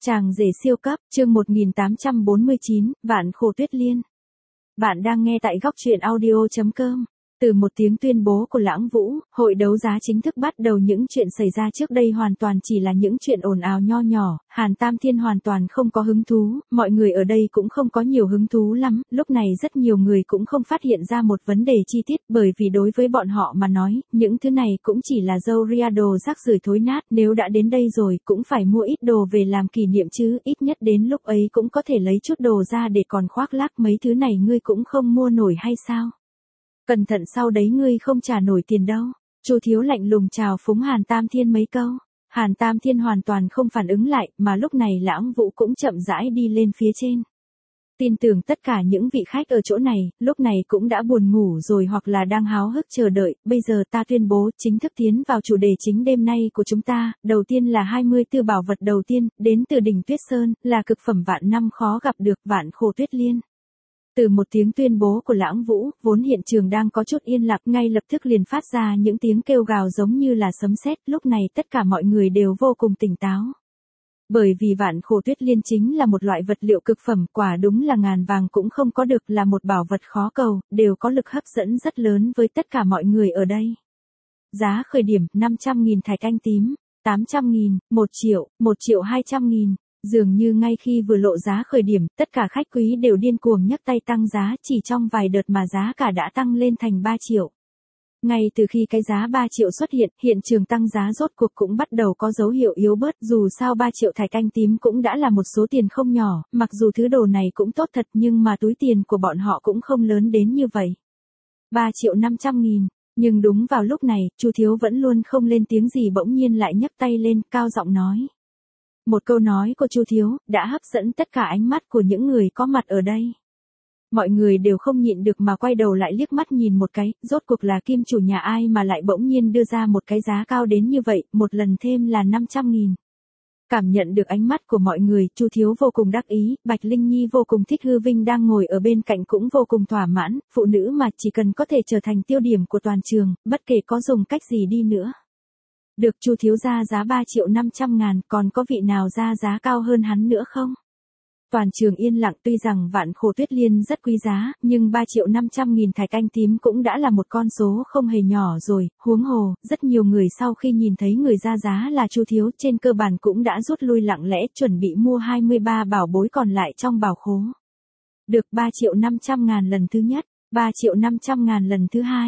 Chàng rể siêu cấp, chương 1849, Vạn Khổ Tuyết Liên. Bạn đang nghe tại góc truyện audio.com. Từ một tiếng tuyên bố của Lãng Vũ, hội đấu giá chính thức bắt đầu. Những chuyện xảy ra trước đây hoàn toàn chỉ là những chuyện ồn ào nho nhỏ, Hàn Tam Thiên hoàn toàn không có hứng thú, mọi người ở đây cũng không có nhiều hứng thú lắm, lúc này rất nhiều người cũng không phát hiện ra một vấn đề chi tiết, bởi vì đối với bọn họ mà nói, những thứ này cũng chỉ là râu ria đồ rác rưởi thối nát, nếu đã đến đây rồi cũng phải mua ít đồ về làm kỷ niệm chứ, ít nhất đến lúc ấy cũng có thể lấy chút đồ ra để còn khoác lác, mấy thứ này ngươi cũng không mua nổi hay sao? Cẩn thận sau đấy ngươi không trả nổi tiền đâu. Chu Thiếu lạnh lùng chào phúng Hàn Tam Thiên mấy câu. Hàn Tam Thiên hoàn toàn không phản ứng lại, mà lúc này Lãng Vũ cũng chậm rãi đi lên phía trên. Tin tưởng tất cả những vị khách ở chỗ này, lúc này cũng đã buồn ngủ rồi hoặc là đang háo hức chờ đợi. Bây giờ ta tuyên bố chính thức tiến vào chủ đề chính đêm nay của chúng ta. Đầu tiên là 24 bảo vật đầu tiên, đến từ đỉnh Tuyết Sơn, là cực phẩm vạn năm khó gặp được Vạn Khổ Tuyết Liên. Từ một tiếng tuyên bố của Lãng Vũ, vốn hiện trường đang có chút yên lặng, ngay lập tức liền phát ra những tiếng kêu gào giống như là sấm sét. Lúc này tất cả mọi người đều vô cùng tỉnh táo. Bởi vì Vạn Khổ Tuyết Liên chính là một loại vật liệu cực phẩm, quả đúng là ngàn vàng cũng không có được, là một bảo vật khó cầu, đều có lực hấp dẫn rất lớn với tất cả mọi người ở đây. Giá khởi điểm 500.000 thạch anh tím, 800.000, 1 triệu, 1.200.000. Dường như ngay khi vừa lộ giá khởi điểm, tất cả khách quý đều điên cuồng nhấc tay tăng giá, chỉ trong vài đợt mà giá cả đã tăng lên thành 3 triệu. Ngay từ khi cái giá 3 triệu xuất hiện, hiện trường tăng giá rốt cuộc cũng bắt đầu có dấu hiệu yếu bớt, dù sao 3 triệu thạch anh tím cũng đã là một số tiền không nhỏ, mặc dù thứ đồ này cũng tốt thật nhưng mà túi tiền của bọn họ cũng không lớn đến như vậy. 3.500.000, nhưng đúng vào lúc này, Chu Thiếu vẫn luôn không lên tiếng gì bỗng nhiên lại nhấc tay lên, cao giọng nói. Một câu nói của Chu Thiếu đã hấp dẫn tất cả ánh mắt của những người có mặt ở đây. Mọi người đều không nhịn được mà quay đầu lại liếc mắt nhìn một cái, rốt cuộc là kim chủ nhà ai mà lại bỗng nhiên đưa ra một cái giá cao đến như vậy, một lần thêm là 500.000. Cảm nhận được ánh mắt của mọi người, Chu Thiếu vô cùng đắc ý, Bạch Linh Nhi vô cùng thích hư vinh đang ngồi ở bên cạnh cũng vô cùng thỏa mãn, phụ nữ mà chỉ cần có thể trở thành tiêu điểm của toàn trường, bất kể có dùng cách gì đi nữa. Được, Chu Thiếu ra giá 3.500.000, còn có vị nào ra giá cao hơn hắn nữa không? Toàn trường yên lặng, tuy rằng Vạn Khổ Tuyết Liên rất quý giá, nhưng 3.500.000 thạch anh tím cũng đã là một con số không hề nhỏ rồi, huống hồ, rất nhiều người sau khi nhìn thấy người ra giá là Chu Thiếu, trên cơ bản cũng đã rút lui lặng lẽ chuẩn bị mua 23 bảo bối còn lại trong bảo khố. Được 3.500.000 lần thứ nhất, 3.500.000 lần thứ hai,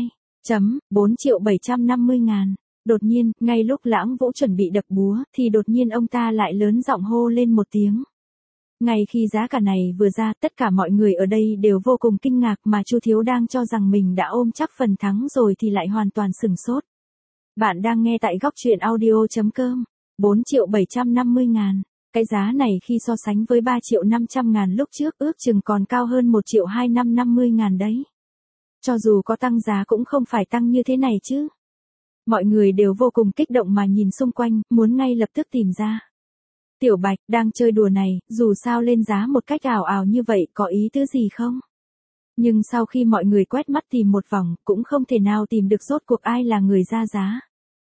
4.750.000. Đột nhiên, ngay lúc Lãng Vũ chuẩn bị đập búa, thì đột nhiên ông ta lại lớn giọng hô lên một tiếng. Ngay khi giá cả này vừa ra, tất cả mọi người ở đây đều vô cùng kinh ngạc, mà Chu Thiếu đang cho rằng mình đã ôm chắc phần thắng rồi thì lại hoàn toàn sửng sốt. Bạn đang nghe tại góc truyện audio.com. 4.750.000. Cái giá này khi so sánh với 3.500.000 lúc trước ước chừng còn cao hơn 1.250.000 đấy. Cho dù có tăng giá cũng không phải tăng như thế này chứ. Mọi người đều vô cùng kích động mà nhìn xung quanh, muốn ngay lập tức tìm ra. Tiểu Bạch, đang chơi đùa này, dù sao lên giá một cách ảo ảo như vậy, có ý tứ gì không? Nhưng sau khi mọi người quét mắt tìm một vòng, cũng không thể nào tìm được rốt cuộc ai là người ra giá.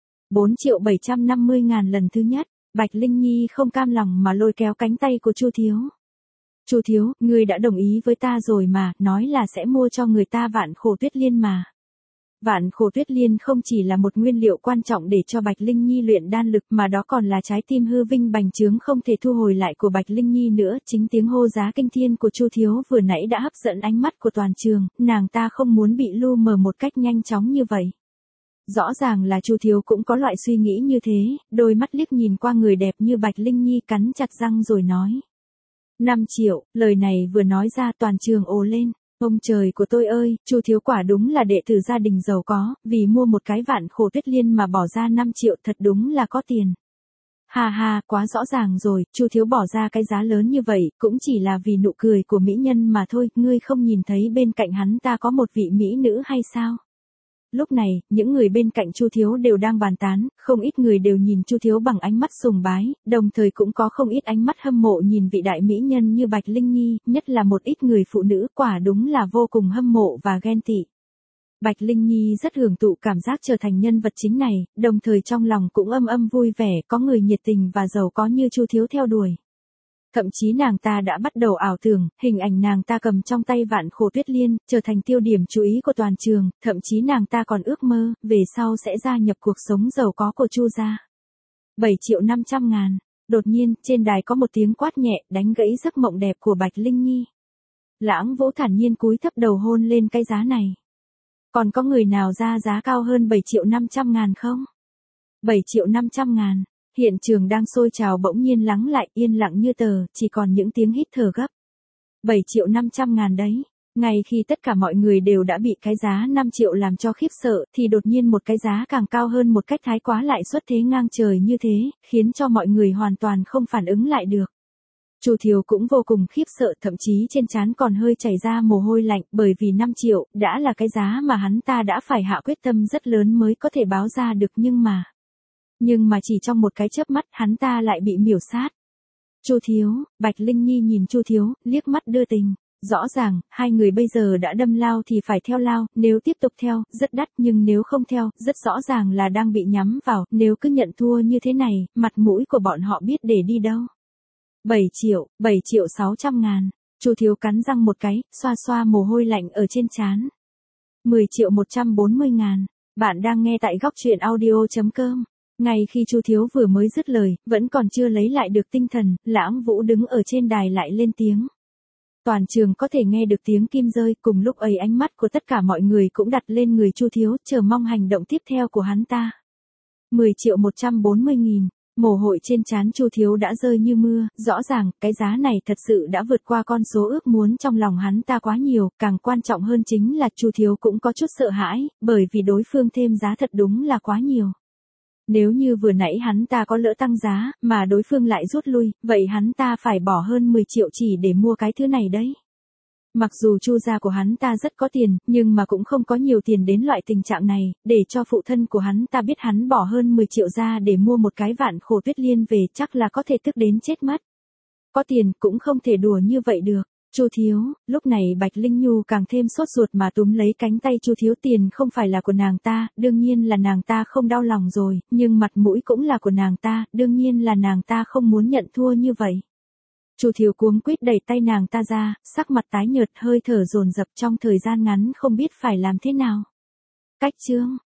4.750.000 lần thứ nhất, Bạch Linh Nhi không cam lòng mà lôi kéo cánh tay của Chu Thiếu. Chu Thiếu, ngươi đã đồng ý với ta rồi mà, nói là sẽ mua cho người ta Vạn Khổ Tuyết Liên mà. Vạn Khổ Tuyết Liên không chỉ là một nguyên liệu quan trọng để cho Bạch Linh Nhi luyện đan lực mà đó còn là trái tim hư vinh bành trướng không thể thu hồi lại của Bạch Linh Nhi nữa. Chính tiếng hô giá kinh thiên của Chu Thiếu vừa nãy đã hấp dẫn ánh mắt của toàn trường, nàng ta không muốn bị lu mờ một cách nhanh chóng như vậy. Rõ ràng là Chu Thiếu cũng có loại suy nghĩ như thế, đôi mắt liếc nhìn qua người đẹp như Bạch Linh Nhi cắn chặt răng rồi nói. 5 triệu, lời này vừa nói ra toàn trường ồ lên. Ông trời của tôi ơi, Chu Thiếu quả đúng là đệ tử gia đình giàu có, vì mua một cái Vạn Khổ Tuyết Liên mà bỏ ra 5 triệu thật đúng là có tiền. Ha ha, quá rõ ràng rồi, Chu Thiếu bỏ ra cái giá lớn như vậy, cũng chỉ là vì nụ cười của mỹ nhân mà thôi, ngươi không nhìn thấy bên cạnh hắn ta có một vị mỹ nữ hay sao? Lúc này, những người bên cạnh Chu Thiếu đều đang bàn tán, không ít người đều nhìn Chu Thiếu bằng ánh mắt sùng bái, đồng thời cũng có không ít ánh mắt hâm mộ nhìn vị đại mỹ nhân như Bạch Linh Nhi, nhất là một ít người phụ nữ quả đúng là vô cùng hâm mộ và ghen tị. Bạch Linh Nhi rất hưởng thụ cảm giác trở thành nhân vật chính này, đồng thời trong lòng cũng âm âm vui vẻ, có người nhiệt tình và giàu có như Chu Thiếu theo đuổi. Thậm chí nàng ta đã bắt đầu ảo tưởng, hình ảnh nàng ta cầm trong tay vạn khổ tuyết liên, trở thành tiêu điểm chú ý của toàn trường, thậm chí nàng ta còn ước mơ, về sau sẽ gia nhập cuộc sống giàu có của Chu gia. 7.500.000. Đột nhiên, trên đài có một tiếng quát nhẹ, đánh gãy giấc mộng đẹp của Bạch Linh Nhi. Lãng Vũ thản nhiên cúi thấp đầu hôn lên cái giá này. Còn có người nào ra giá cao hơn 7.500.000 không? 7.500.000. Hiện trường đang sôi trào bỗng nhiên lắng lại, yên lặng như tờ, chỉ còn những tiếng hít thở gấp. 7.500.000 đấy. Ngay khi tất cả mọi người đều đã bị cái giá 5 triệu làm cho khiếp sợ, thì đột nhiên một cái giá càng cao hơn một cách thái quá lại xuất thế ngang trời như thế, khiến cho mọi người hoàn toàn không phản ứng lại được. Chu Thiếu cũng vô cùng khiếp sợ, thậm chí trên trán còn hơi chảy ra mồ hôi lạnh, bởi vì 5 triệu đã là cái giá mà hắn ta đã phải hạ quyết tâm rất lớn mới có thể báo ra được, nhưng mà chỉ trong một cái chớp mắt hắn ta lại bị miểu sát. Chu Thiếu, Bạch Linh Nhi nhìn Chu Thiếu, liếc mắt đưa tình. Rõ ràng, hai người bây giờ đã đâm lao thì phải theo lao, nếu tiếp tục theo, rất đắt, nhưng nếu không theo, rất rõ ràng là đang bị nhắm vào, nếu cứ nhận thua như thế này, mặt mũi của bọn họ biết để đi đâu. 7.600.000. Chu Thiếu cắn răng một cái, xoa xoa mồ hôi lạnh ở trên trán. 10.140.000. Bạn đang nghe tại góc truyện audio.com. Ngay khi Chu Thiếu vừa mới dứt lời, vẫn còn chưa lấy lại được tinh thần, Lãng Vũ đứng ở trên đài lại lên tiếng. Toàn trường có thể nghe được tiếng kim rơi, cùng lúc ấy ánh mắt của tất cả mọi người cũng đặt lên người Chu Thiếu, chờ mong hành động tiếp theo của hắn ta. 10.140.000. Mồ hôi trên trán Chu Thiếu đã rơi như mưa, rõ ràng, cái giá này thật sự đã vượt qua con số ước muốn trong lòng hắn ta quá nhiều, càng quan trọng hơn chính là Chu Thiếu cũng có chút sợ hãi, bởi vì đối phương thêm giá thật đúng là quá nhiều. Nếu như vừa nãy hắn ta có lỡ tăng giá, mà đối phương lại rút lui, vậy hắn ta phải bỏ hơn 10 triệu chỉ để mua cái thứ này đấy. Mặc dù Chu gia của hắn ta rất có tiền, nhưng mà cũng không có nhiều tiền đến loại tình trạng này, để cho phụ thân của hắn ta biết hắn bỏ hơn 10 triệu ra để mua một cái vạn khổ tuyết liên về, chắc là có thể tức đến chết mất. Có tiền cũng không thể đùa như vậy được. Chu Thiếu, lúc này Bạch Linh Nhu càng thêm sốt ruột mà túm lấy cánh tay Chu Thiếu, tiền không phải là của nàng ta, đương nhiên là nàng ta không đau lòng rồi, nhưng mặt mũi cũng là của nàng ta, đương nhiên là nàng ta không muốn nhận thua như vậy. Chu Thiếu cuống quýt đẩy tay nàng ta ra, sắc mặt tái nhợt, hơi thở dồn dập, trong thời gian ngắn không biết phải làm thế nào. Cách chương